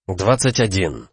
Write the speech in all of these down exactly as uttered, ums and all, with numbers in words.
двадцать один.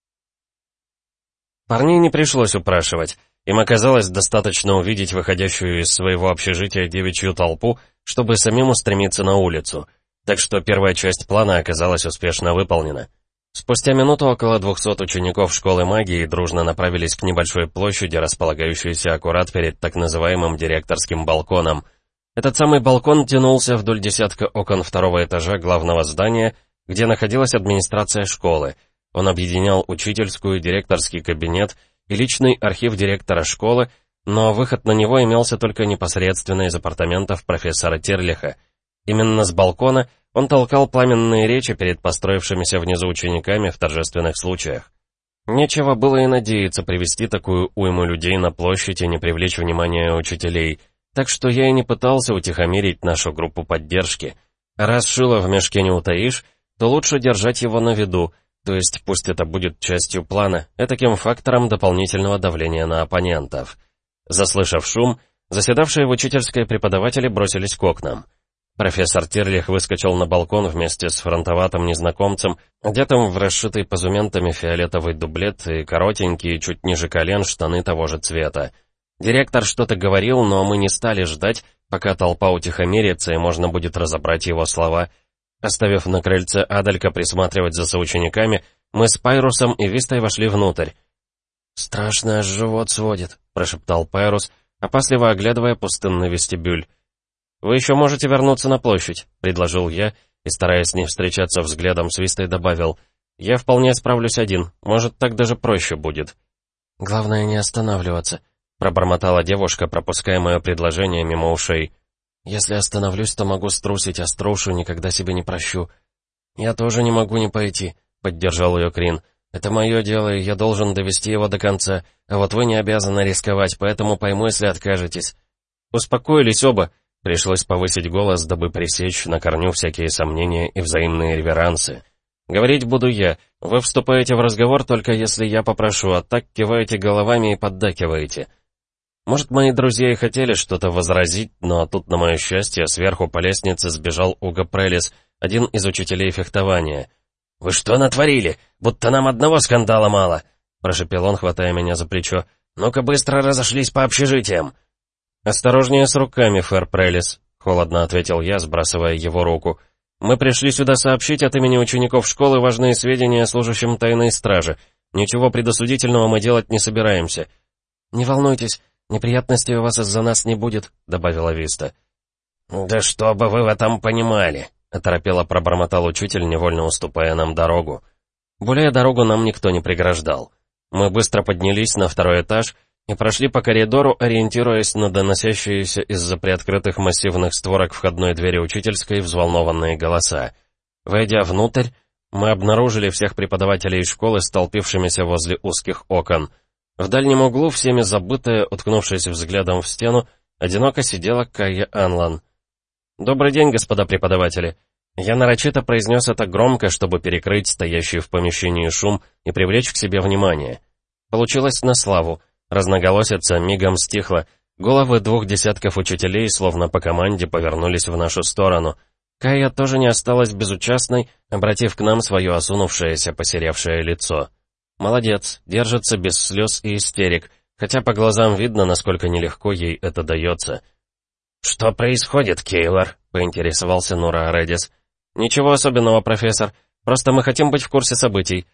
Парней не пришлось упрашивать. Им оказалось достаточно увидеть выходящую из своего общежития девичью толпу, чтобы самим устремиться на улицу. Так что первая часть плана оказалась успешно выполнена. Спустя минуту около двухсот учеников школы магии дружно направились к небольшой площади, располагающейся аккурат перед так называемым директорским балконом. Этот самый балкон тянулся вдоль десятка окон второго этажа главного здания, где находилась администрация школы. Он объединял учительскую, директорский кабинет и личный архив директора школы, но выход на него имелся только непосредственно из апартаментов профессора Тирлиха. Именно с балкона он толкал пламенные речи перед построившимися внизу учениками в торжественных случаях. Нечего было и надеяться привести такую уйму людей на площадь и не привлечь внимание учителей, так что я и не пытался утихомирить нашу группу поддержки. Раз шило в мешке не утаишь, то лучше держать его на виду, то есть пусть это будет частью плана, этаким фактором дополнительного давления на оппонентов. Заслышав шум, заседавшие в учительской преподаватели бросились к окнам. Профессор Тирлих выскочил на балкон вместе с фронтоватым незнакомцем, одетым в расшитый позументами фиолетовый дублет и коротенькие, чуть ниже колен, штаны того же цвета. Директор что-то говорил, но мы не стали ждать, пока толпа утихомирится и можно будет разобрать его слова. Оставив на крыльце Адалька присматривать за соучениками, мы с Пайрусом и Вистой вошли внутрь. «Страшно, аж живот сводит», — прошептал Пайрус, опасливо оглядывая пустынный вестибюль. «Вы еще можете вернуться на площадь», — предложил я, и, стараясь не встречаться взглядом с Вистой, добавил. «Я вполне справлюсь один, может, так даже проще будет». «Главное не останавливаться», — пробормотала девушка, пропуская мое предложение мимо ушей. «Если остановлюсь, то могу струсить, а струшу никогда себе не прощу». «Я тоже не могу не пойти», — поддержал ее Крин. «Это мое дело, и я должен довести его до конца, а вот вы не обязаны рисковать, поэтому пойму, если откажетесь». «Успокоились оба», — пришлось повысить голос, дабы пресечь на корню всякие сомнения и взаимные реверансы. «Говорить буду я, вы вступаете в разговор только если я попрошу, а так киваете головами и поддакиваете». Может, мои друзья и хотели что-то возразить, но тут, на мое счастье, сверху по лестнице сбежал Уго Прелис, один из учителей фехтования. «Вы что натворили? Будто нам одного скандала мало!» — прошепел он, хватая меня за плечо. «Ну-ка быстро разошлись по общежитиям!» «Осторожнее с руками, Фэр Прелис», — холодно ответил я, сбрасывая его руку. «Мы пришли сюда сообщить от имени учеников школы важные сведения служащим тайной стражи. Ничего предосудительного мы делать не собираемся». «Не волнуйтесь, неприятностей у вас из-за нас не будет», — добавила Виста. «Да что бы вы в этом понимали», — оторопело пробормотал учитель, невольно уступая нам дорогу. Более дорогу нам никто не преграждал. Мы быстро поднялись на второй этаж и прошли по коридору, ориентируясь на доносящиеся из-за приоткрытых массивных створок входной двери учительской взволнованные голоса. Войдя внутрь, мы обнаружили всех преподавателей школы, столпившимися возле узких окон. В дальнем углу, всеми забытая, уткнувшись взглядом в стену, одиноко сидела Кайя Анлан. «Добрый день, господа преподаватели!» Я нарочито произнес это громко, чтобы перекрыть стоящий в помещении шум и привлечь к себе внимание. Получилось на славу. Разноголосица мигом стихла. Головы двух десятков учителей, словно по команде, повернулись в нашу сторону. Кайя тоже не осталась безучастной, обратив к нам свое осунувшееся, посеревшее лицо. Молодец, держится без слез и истерик, хотя по глазам видно, насколько нелегко ей это дается. «Что происходит, Кейлор?» — поинтересовался Нура Аредис. «Ничего особенного, профессор. Просто мы хотим быть в курсе событий».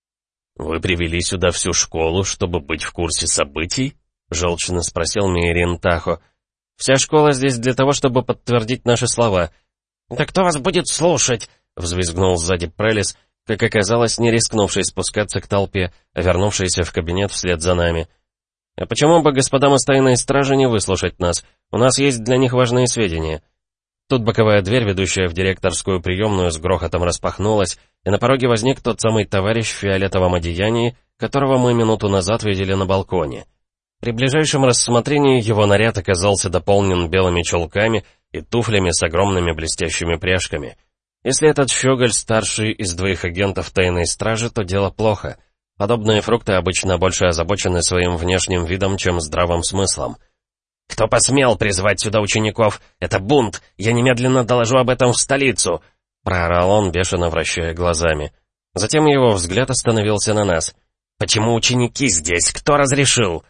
«Вы привели сюда всю школу, чтобы быть в курсе событий?» — желчно спросил Мейрин Тахо. «Вся школа здесь для того, чтобы подтвердить наши слова». «Да кто вас будет слушать?» — взвизгнул сзади Прелис, как оказалось, не рискнувший спускаться к толпе, а вернувшийся в кабинет вслед за нами. «А почему бы господам из тайной стражи не выслушать нас? У нас есть для них важные сведения». Тут боковая дверь, ведущая в директорскую приемную, с грохотом распахнулась, и на пороге возник тот самый товарищ в фиолетовом одеянии, которого мы минуту назад видели на балконе. При ближайшем рассмотрении его наряд оказался дополнен белыми чулками и туфлями с огромными блестящими пряжками. Если этот щеголь старший из двоих агентов тайной стражи, то дело плохо. Подобные фрукты обычно больше озабочены своим внешним видом, чем здравым смыслом. «Кто посмел призвать сюда учеников? Это бунт! Я немедленно доложу об этом в столицу!» — проорал он, бешено вращая глазами. Затем его взгляд остановился на нас. «Почему ученики здесь? Кто разрешил?»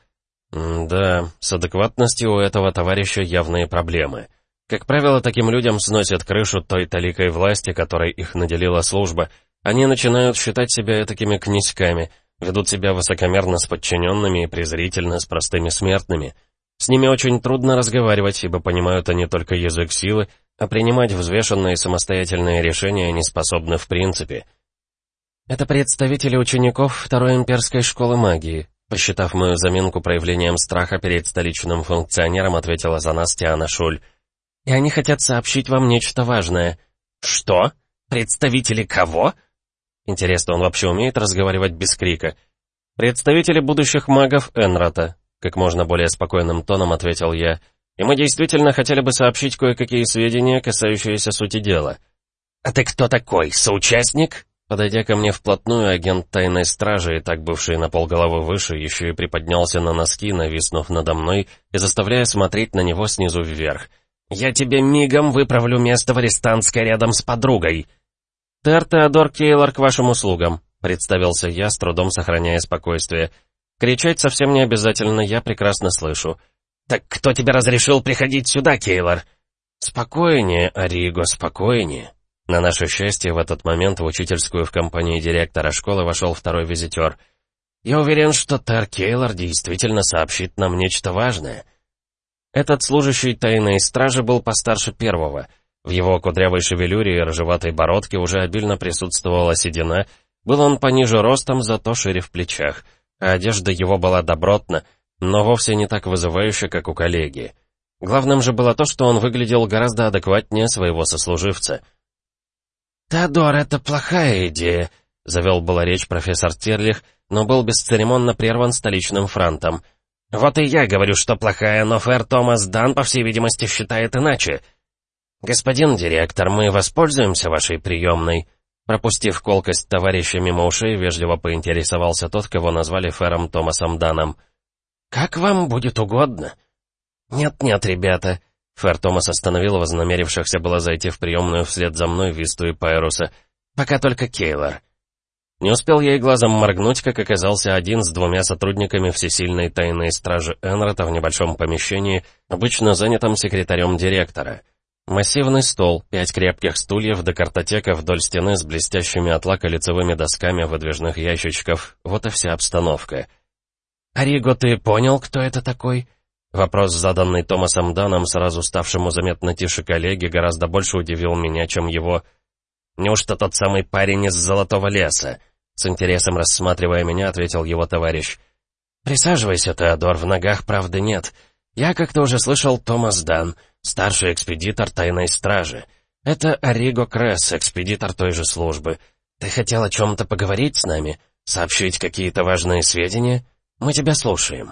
М-да, с адекватностью у этого товарища явные проблемы. Как правило, таким людям сносят крышу той таликой власти, которой их наделила служба. Они начинают считать себя этакими князьками, ведут себя высокомерно с подчиненными и презрительно с простыми смертными. С ними очень трудно разговаривать, ибо понимают они только язык силы, а принимать взвешенные самостоятельные решения не способны в принципе. «Это представители учеников Второй имперской школы магии», посчитав мою заминку проявлением страха перед столичным функционером, ответила за нас Тиана Шуль. «И они хотят сообщить вам нечто важное». «Что? Представители кого?» Интересно, он вообще умеет разговаривать без крика? «Представители будущих магов Энрата», как можно более спокойным тоном ответил я. «И мы действительно хотели бы сообщить кое-какие сведения, касающиеся сути дела». «А ты кто такой? Соучастник?» Подойдя ко мне вплотную, агент тайной стражи, и так бывший на полголовы выше, еще и приподнялся на носки, нависнув надо мной и заставляя смотреть на него снизу вверх. «Я тебе мигом выправлю место в арестантской рядом с подругой!» «Тер Теодор Кейлор к вашим услугам», — представился я, с трудом сохраняя спокойствие. «Кричать совсем не обязательно, я прекрасно слышу». «Так кто тебе разрешил приходить сюда, Кейлор?» «Спокойнее, Ариго, спокойнее». На наше счастье, в этот момент в учительскую в компании директора школы вошел второй визитер. «Я уверен, что Тер Кейлор действительно сообщит нам нечто важное». Этот служащий тайной стражи был постарше первого. В его кудрявой шевелюре и рыжеватой бородке уже обильно присутствовала седина. Был он пониже ростом, зато шире в плечах, а одежда его была добротна, но вовсе не так вызывающе, как у коллеги. Главным же было то, что он выглядел гораздо адекватнее своего сослуживца. «Теодор, это плохая идея», — завел была речь профессор Терлих, но был бесцеремонно прерван столичным франтом. «Вот и я говорю, что плохая, но Фэр Томас Дан, по всей видимости, считает иначе». «Господин директор, мы воспользуемся вашей приемной?» Пропустив колкость товарища мимо ушей, вежливо поинтересовался тот, кого назвали Фэром Томасом Даном. «Как вам будет угодно». «Нет-нет, ребята», — Фэр Томас остановил вознамерившихся было зайти в приемную вслед за мной Висту и Пайруса. «Пока только Кейлор». Не успел я и глазом моргнуть, как оказался один с двумя сотрудниками всесильной тайной стражи Энрата в небольшом помещении, обычно занятом секретарем директора. Массивный стол, пять крепких стульев до картотека вдоль стены с блестящими от лака лицевыми досками выдвижных ящичков. Вот и вся обстановка. «Ариго, ты понял, кто это такой?» Вопрос, заданный Томасом Даном, сразу ставшему заметно тише коллеги, гораздо больше удивил меня, чем его. «Неужто тот самый парень из Золотого леса?» С интересом рассматривая меня, ответил его товарищ. «Присаживайся, Теодор, в ногах правды нет. Я как-то уже слышал Томас Дан, старший экспедитор тайной стражи. Это Ариго Кресс, экспедитор той же службы. Ты хотел о чем-то поговорить с нами? Сообщить какие-то важные сведения? Мы тебя слушаем».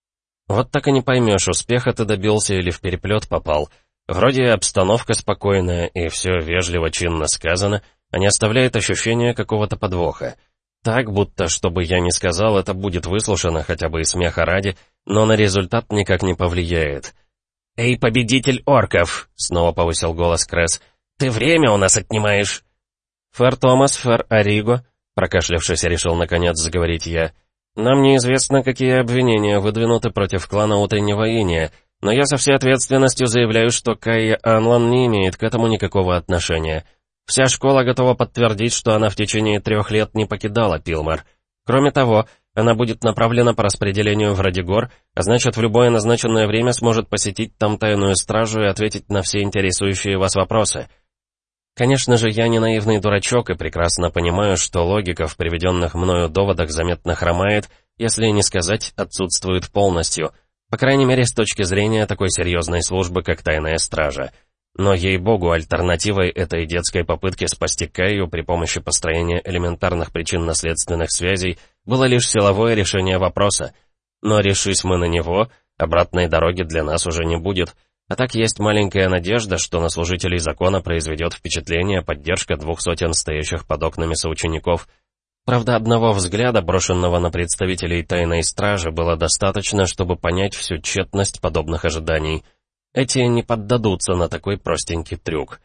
Вот так и не поймешь, успеха ты добился или в переплет попал. Вроде обстановка спокойная, и все вежливо, чинно сказано, а не оставляет ощущения какого-то подвоха. Так, будто, что бы я ни сказал, это будет выслушано хотя бы и смеха ради, но на результат никак не повлияет. «Эй, победитель орков!» — снова повысил голос Кресс. «Ты время у нас отнимаешь!» «Фэр Томас, Фэр Ариго», — прокашлявшись, решил наконец заговорить я. «Нам неизвестно, какие обвинения выдвинуты против клана Утреннего Иния, но я со всей ответственностью заявляю, что Кайя Анлан не имеет к этому никакого отношения. Вся школа готова подтвердить, что она в течение трех лет не покидала Пилмар. Кроме того, она будет направлена по распределению в Радигор, а значит, в любое назначенное время сможет посетить там тайную стражу и ответить на все интересующие вас вопросы. Конечно же, я не наивный дурачок и прекрасно понимаю, что логика в приведенных мною доводах заметно хромает, если не сказать, отсутствует полностью, по крайней мере, с точки зрения такой серьезной службы, как тайная стража. Но, ей-богу, альтернативой этой детской попытки спасти Кайю при помощи построения элементарных причинно-следственных связей было лишь силовое решение вопроса. Но решись мы на него, обратной дороги для нас уже не будет. А так есть маленькая надежда, что на служителей закона произведет впечатление поддержка двух сотен стоящих под окнами соучеников. Правда, одного взгляда, брошенного на представителей тайной стражи, было достаточно, чтобы понять всю тщетность подобных ожиданий. Эти не поддадутся на такой простенький трюк.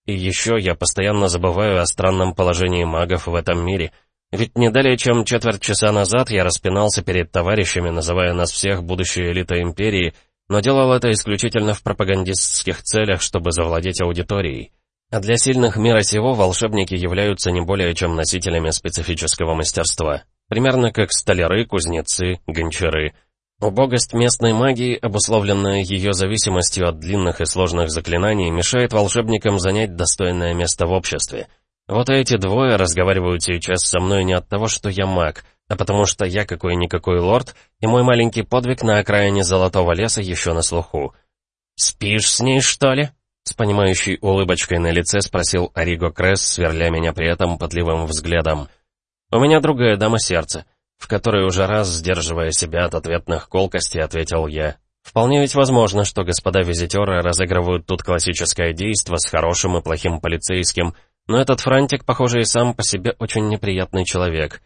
И еще я постоянно забываю о странном положении магов в этом мире. Ведь не далее, чем четверть часа назад я распинался перед товарищами, называя нас всех будущей элитой Империи, но делал это исключительно в пропагандистских целях, чтобы завладеть аудиторией. А для сильных мира сего волшебники являются не более чем носителями специфического мастерства. Примерно как столяры, кузнецы, гончары. Убогость местной магии, обусловленная ее зависимостью от длинных и сложных заклинаний, мешает волшебникам занять достойное место в обществе. Вот эти двое разговаривают сейчас со мной не от того, что я маг, а потому что я какой-никакой лорд, и мой маленький подвиг на окраине Золотого леса еще на слуху. «Спишь с ней, что ли?» С понимающей улыбочкой на лице спросил Ариго Кресс, сверля меня при этом пытливым взглядом. «У меня другая дама сердца», в которой уже раз, сдерживая себя от ответных колкостей, ответил я. «Вполне ведь возможно, что господа визитеры разыгрывают тут классическое действо с хорошим и плохим полицейским, но этот Франтик, похоже, и сам по себе очень неприятный человек».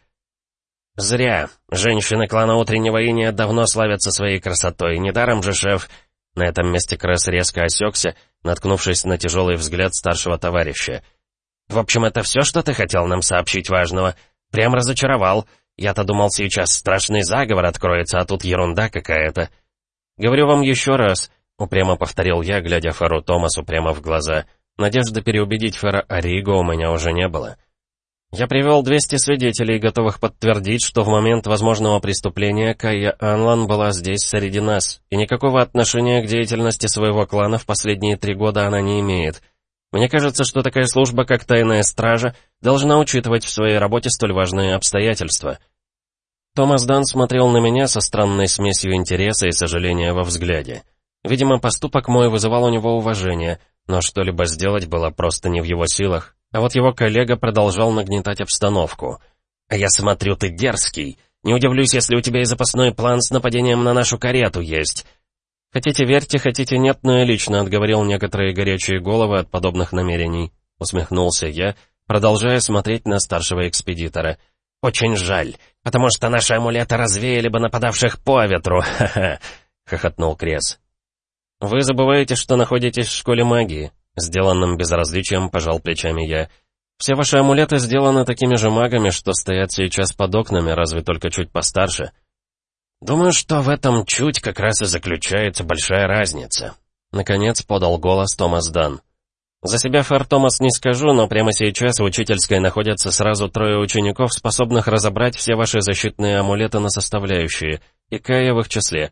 «Зря. Женщины клана Утреннего Иния давно славятся своей красотой. Недаром же шеф...» На этом месте Кресс резко осекся, наткнувшись на тяжелый взгляд старшего товарища. «В общем, это все, что ты хотел нам сообщить важного? Прям разочаровал. Я-то думал, сейчас страшный заговор откроется, а тут ерунда какая-то». «Говорю вам еще раз», — упрямо повторил я, глядя Феру Томасу прямо в глаза. Надежды переубедить Фера Ариго у меня уже не было. «Я привел двести свидетелей, готовых подтвердить, что в момент возможного преступления Кайя Анлан была здесь среди нас, и никакого отношения к деятельности своего клана в последние три года она не имеет. Мне кажется, что такая служба, как тайная стража, должна учитывать в своей работе столь важные обстоятельства». Томас Дан смотрел на меня со странной смесью интереса и сожаления во взгляде. Видимо, поступок мой вызывал у него уважение, но что-либо сделать было просто не в его силах. А вот его коллега продолжал нагнетать обстановку. «А я смотрю, ты дерзкий. Не удивлюсь, если у тебя и запасной план с нападением на нашу карету есть». «Хотите верьте, хотите нет, но я лично отговорил некоторые горячие головы от подобных намерений», — усмехнулся я, продолжая смотреть на старшего экспедитора. «Очень жаль, потому что наши амулеты развеяли бы нападавших по ветру, ха-ха», — хохотнул Кресс. «Вы забываете, что находитесь в школе магии», — сделанным безразличием пожал плечами я. «Все ваши амулеты сделаны такими же магами, что стоят сейчас под окнами, разве только чуть постарше». «Думаю, что в этом чуть как раз и заключается большая разница», — наконец подал голос Томас Дан. «За себя, Фер Томас, не скажу, но прямо сейчас в учительской находятся сразу трое учеников, способных разобрать все ваши защитные амулеты на составляющие, и Кая в их числе».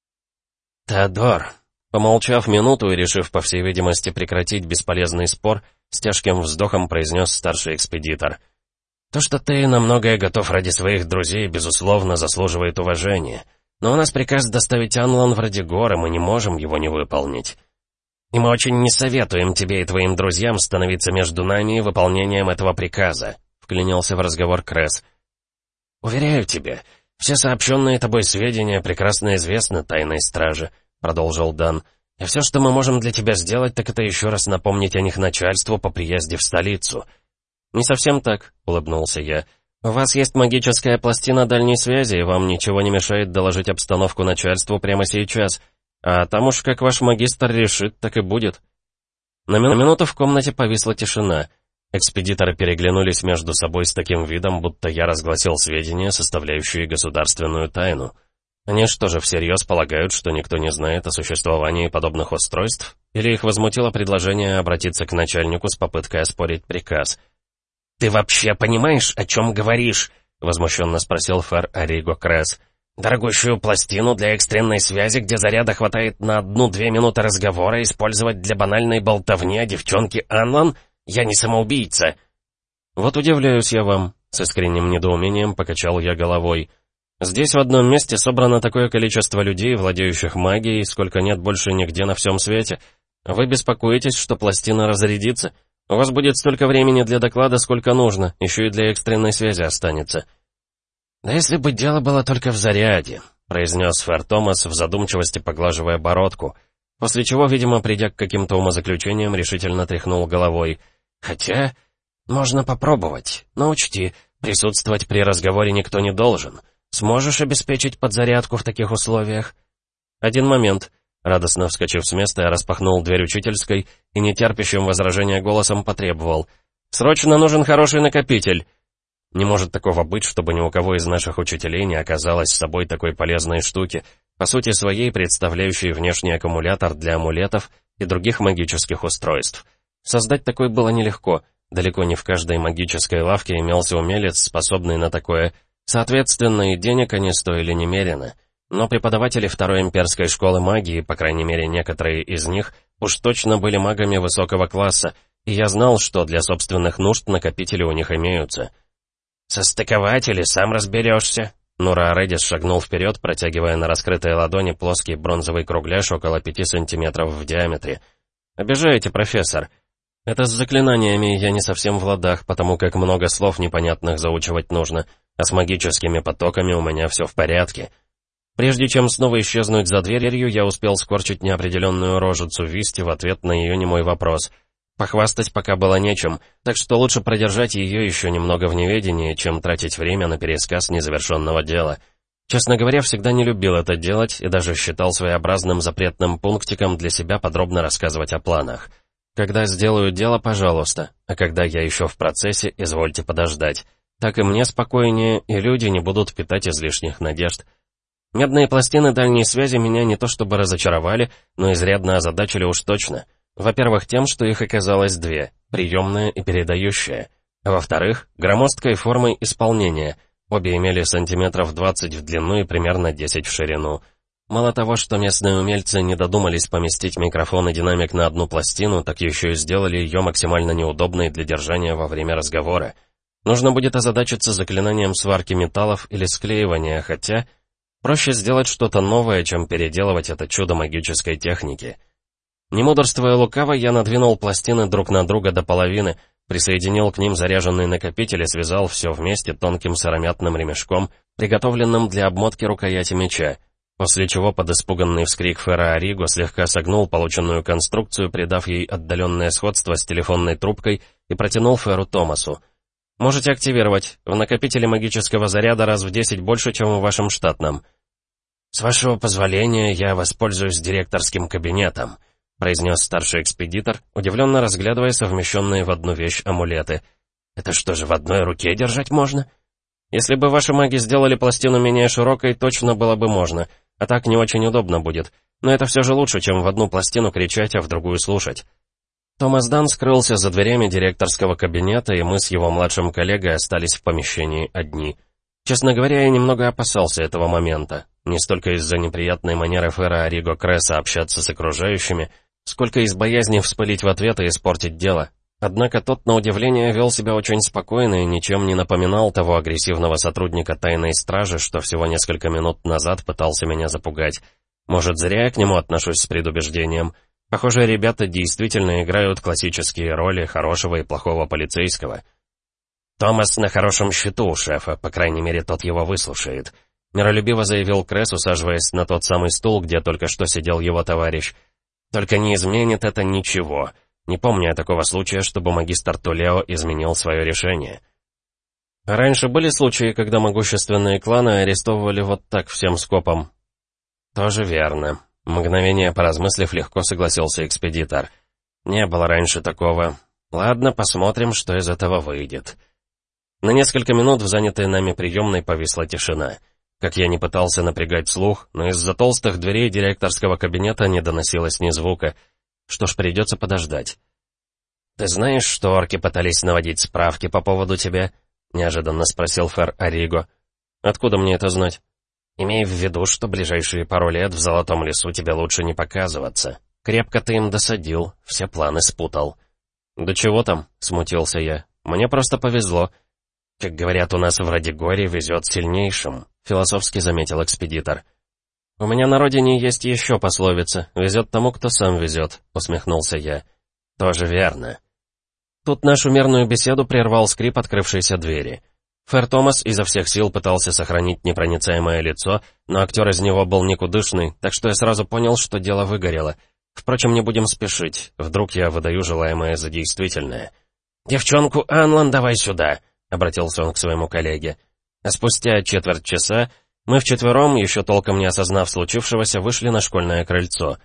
«Теодор», помолчав минуту и решив, по всей видимости, прекратить бесполезный спор, с тяжким вздохом произнес старший экспедитор. «То, что ты на многое готов ради своих друзей, безусловно, заслуживает уважения. Но у нас приказ доставить Анлан в Радигор, и мы не можем его не выполнить. И мы очень не советуем тебе и твоим друзьям становиться между нами и выполнением этого приказа», — вклинился в разговор Кресс. «Уверяю тебя, все сообщенные тобой сведения прекрасно известны тайной страже», — продолжил Дан. «И все, что мы можем для тебя сделать, так это еще раз напомнить о них начальству по приезде в столицу». «Не совсем так», — улыбнулся я. «У вас есть магическая пластина дальней связи, и вам ничего не мешает доложить обстановку начальству прямо сейчас. А там уж как ваш магистр решит, так и будет». На минуту в комнате повисла тишина. Экспедиторы переглянулись между собой с таким видом, будто я разгласил сведения, составляющие государственную тайну. Они что же всерьез полагают, что никто не знает о существовании подобных устройств? Или их возмутило предложение обратиться к начальнику с попыткой оспорить приказ? «Ты вообще понимаешь, о чем говоришь?» — возмущенно спросил Фер Ариго Кресс. «Дорогущую пластину для экстренной связи, где заряда хватает на одну-две минуты разговора, использовать для банальной болтовни о девчонке Анлан? Я не самоубийца!» «Вот удивляюсь я вам», — с искренним недоумением покачал я головой. «Здесь в одном месте собрано такое количество людей, владеющих магией, сколько нет больше нигде на всем свете. Вы беспокоитесь, что пластина разрядится? У вас будет столько времени для доклада, сколько нужно, еще и для экстренной связи останется». «Да если бы дело было только в заряде», — произнес Фер Томас в задумчивости, поглаживая бородку, после чего, видимо, придя к каким-то умозаключениям, решительно тряхнул головой. «Хотя, можно попробовать, но учти, присутствовать при разговоре никто не должен. Сможешь обеспечить подзарядку в таких условиях?» «Один момент. Радостно вскочив с места, я распахнул дверь учительской и нетерпящим возражения голосом потребовал: «Срочно нужен хороший накопитель!» Не может такого быть, чтобы ни у кого из наших учителей не оказалось с собой такой полезной штуки, по сути своей представляющей внешний аккумулятор для амулетов и других магических устройств. Создать такой было нелегко, далеко не в каждой магической лавке имелся умелец, способный на такое, соответственно, и денег они стоили немерено. Но преподаватели Второй имперской школы магии, по крайней мере некоторые из них, уж точно были магами высокого класса, и я знал, что для собственных нужд накопители у них имеются. «Состыковать или сам разберешься?» Нура Редис шагнул вперед, протягивая на раскрытой ладони плоский бронзовый кругляш около пяти сантиметров в диаметре. «Обижаете, профессор. Это с заклинаниями я не совсем в ладах, потому как много слов непонятных заучивать нужно, а с магическими потоками у меня все в порядке». Прежде чем снова исчезнуть за дверью, я успел скорчить неопределенную рожицу Висти в ответ на ее немой вопрос. Похвастать пока было нечем, так что лучше продержать ее еще немного в неведении, чем тратить время на пересказ незавершенного дела. Честно говоря, всегда не любил это делать и даже считал своеобразным запретным пунктиком для себя подробно рассказывать о планах. Когда сделаю дело, пожалуйста, а когда я еще в процессе, извольте подождать. Так и мне спокойнее, и люди не будут питать излишних надежд. Медные пластины дальней связи меня не то чтобы разочаровали, но изрядно озадачили уж точно. Во-первых, тем, что их оказалось две, приемная и передающая. А во-вторых, громоздкой формой исполнения. Обе имели сантиметров двадцать в длину и примерно десять в ширину. Мало того, что местные умельцы не додумались поместить микрофон и динамик на одну пластину, так еще и сделали ее максимально неудобной для держания во время разговора. Нужно будет озадачиться заклинанием сварки металлов или склеивания, хотя... Проще сделать что-то новое, чем переделывать это чудо магической техники. Не мудрствуя лукаво, я надвинул пластины друг на друга до половины, присоединил к ним заряженный накопитель и связал все вместе тонким сыромятным ремешком, приготовленным для обмотки рукояти меча, после чего под испуганный вскрик Фера Ориго слегка согнул полученную конструкцию, придав ей отдаленное сходство с телефонной трубкой, и протянул Феру Томасу. «Можете активировать. В накопителе магического заряда раз в десять больше, чем в вашем штатном». «С вашего позволения, я воспользуюсь директорским кабинетом», произнес старший экспедитор, удивленно разглядывая совмещенные в одну вещь амулеты. «Это что же, в одной руке держать можно?» «Если бы ваши маги сделали пластину менее широкой, точно было бы можно, а так не очень удобно будет. Но это все же лучше, чем в одну пластину кричать, а в другую слушать». Томас Дан скрылся за дверями директорского кабинета, и мы с его младшим коллегой остались в помещении одни. Честно говоря, я немного опасался этого момента. Не столько из-за неприятной манеры Фера Ориго Кресса общаться с окружающими, сколько из боязни вспылить в ответ и испортить дело. Однако тот, на удивление, вел себя очень спокойно и ничем не напоминал того агрессивного сотрудника тайной стражи, что всего несколько минут назад пытался меня запугать. Может, зря я к нему отношусь с предубеждением. Похоже, ребята действительно играют классические роли хорошего и плохого полицейского. «Томас на хорошем счету у шефа, по крайней мере, тот его выслушает», — миролюбиво заявил Кресс, усаживаясь на тот самый стул, где только что сидел его товарищ. «Только не изменит это ничего. Не помню я такого случая, чтобы магистр Тулео изменил свое решение». «Раньше были случаи, когда могущественные кланы арестовывали вот так всем скопом?» «Тоже верно». Мгновение поразмыслив, легко согласился экспедитор. «Не было раньше такого. Ладно, посмотрим, что из этого выйдет». На несколько минут в занятой нами приемной повисла тишина. Как я не пытался напрягать слух, но из-за толстых дверей директорского кабинета не доносилось ни звука. Что ж, придется подождать. «Ты знаешь, что орки пытались наводить справки по поводу тебя?» — неожиданно спросил Фер Ориго. «Откуда мне это знать?» «Имей в виду, что ближайшие пару лет в Золотом лесу тебе лучше не показываться. Крепко ты им досадил, все планы спутал». «Да чего там?» — смутился я. «Мне просто повезло». «Как говорят у нас в Радигоре, везет сильнейшим», — философски заметил экспедитор. «У меня на родине есть еще пословица «везет тому, кто сам везет», — усмехнулся я. «Тоже верно». Тут нашу мирную беседу прервал скрип открывшейся двери. Фер Томас изо всех сил пытался сохранить непроницаемое лицо, но актер из него был никудышный, так что я сразу понял, что дело выгорело. Впрочем, не будем спешить, вдруг я выдаю желаемое за действительное. «Девчонку Анлан давай сюда!» — обратился он к своему коллеге. А спустя четверть часа мы вчетвером, еще толком не осознав случившегося, вышли на школьное крыльцо.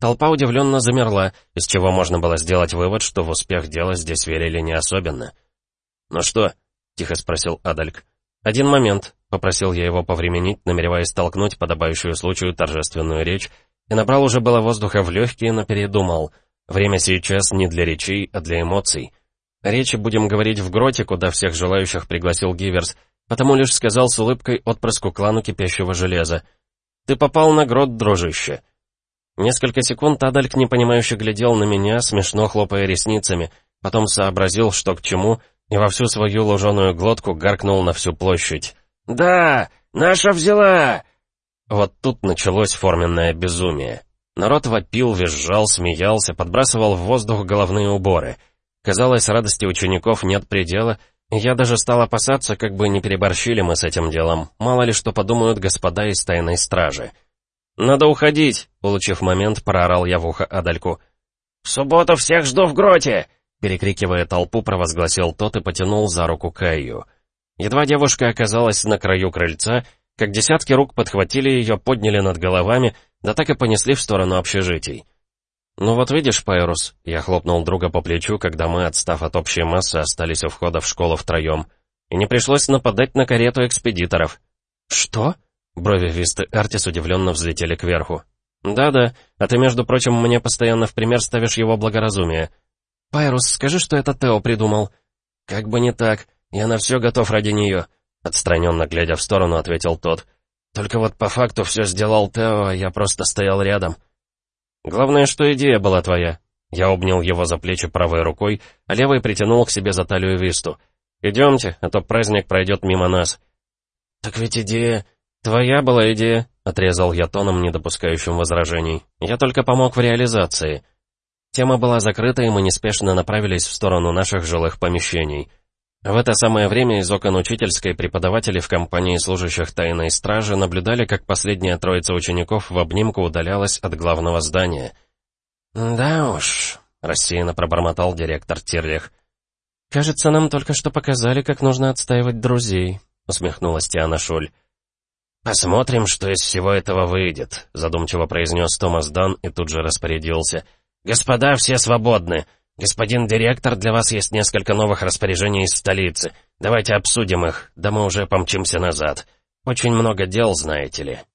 Толпа удивленно замерла, из чего можно было сделать вывод, что в успех дела здесь верили не особенно. «Ну что?» — тихо спросил Адальк. «Один момент», — попросил я его повременить, намереваясь толкнуть подобающую случаю торжественную речь, и набрал уже было воздуха в легкие, но передумал. Время сейчас не для речей, а для эмоций. Речи будем говорить в гроте, куда всех желающих пригласил Гиверс, потому лишь сказал с улыбкой отпрыску клану кипящего железа. «Ты попал на грот, дружище». Несколько секунд Адальк непонимающе глядел на меня, смешно хлопая ресницами, потом сообразил, что к чему, и во всю свою луженую глотку гаркнул на всю площадь. «Да, наша взяла!» Вот тут началось форменное безумие. Народ вопил, визжал, смеялся, подбрасывал в воздух головные уборы. Казалось, радости учеников нет предела, и я даже стал опасаться, как бы не переборщили мы с этим делом. Мало ли что подумают господа из тайной стражи. «Надо уходить!» — улучив момент, проорал я в ухо Адальку. «В субботу всех жду в гроте!» Перекрикивая толпу, провозгласил тот и потянул за руку Кайю. Едва девушка оказалась на краю крыльца, как десятки рук подхватили ее, подняли над головами, да так и понесли в сторону общежитий. «Ну вот видишь, Пайрус», — я хлопнул друга по плечу, когда мы, отстав от общей массы, остались у входа в школу втроем. И не пришлось нападать на карету экспедиторов. «Что?» — брови Висты Артис удивленно взлетели кверху. «Да-да, а ты, между прочим, мне постоянно в пример ставишь его благоразумие. Пайрус, скажи, что это Тео придумал». «Как бы не так, я на все готов ради нее», — отстраненно глядя в сторону, ответил тот. «Только вот по факту все сделал Тео, а я просто стоял рядом». «Главное, что идея была твоя». Я обнял его за плечи правой рукой, а левой притянул к себе за талию Висту. «Идемте, а то праздник пройдет мимо нас». «Так ведь идея...» «Твоя была идея», — отрезал я тоном, не допускающим возражений. «Я только помог в реализации». Тема была закрыта, и мы неспешно направились в сторону наших жилых помещений. В это самое время из окон учительской преподаватели в компании служащих тайной стражи наблюдали, как последняя троица учеников в обнимку удалялась от главного здания. «Да уж», — рассеянно пробормотал директор Тирлих. «Кажется, нам только что показали, как нужно отстаивать друзей», — усмехнулась Тиана Шуль. «Посмотрим, что из всего этого выйдет», — задумчиво произнес Томас Дан и тут же распорядился. «Господа, все свободны. Господин директор, для вас есть несколько новых распоряжений из столицы. Давайте обсудим их, да мы уже помчимся назад. Очень много дел, знаете ли».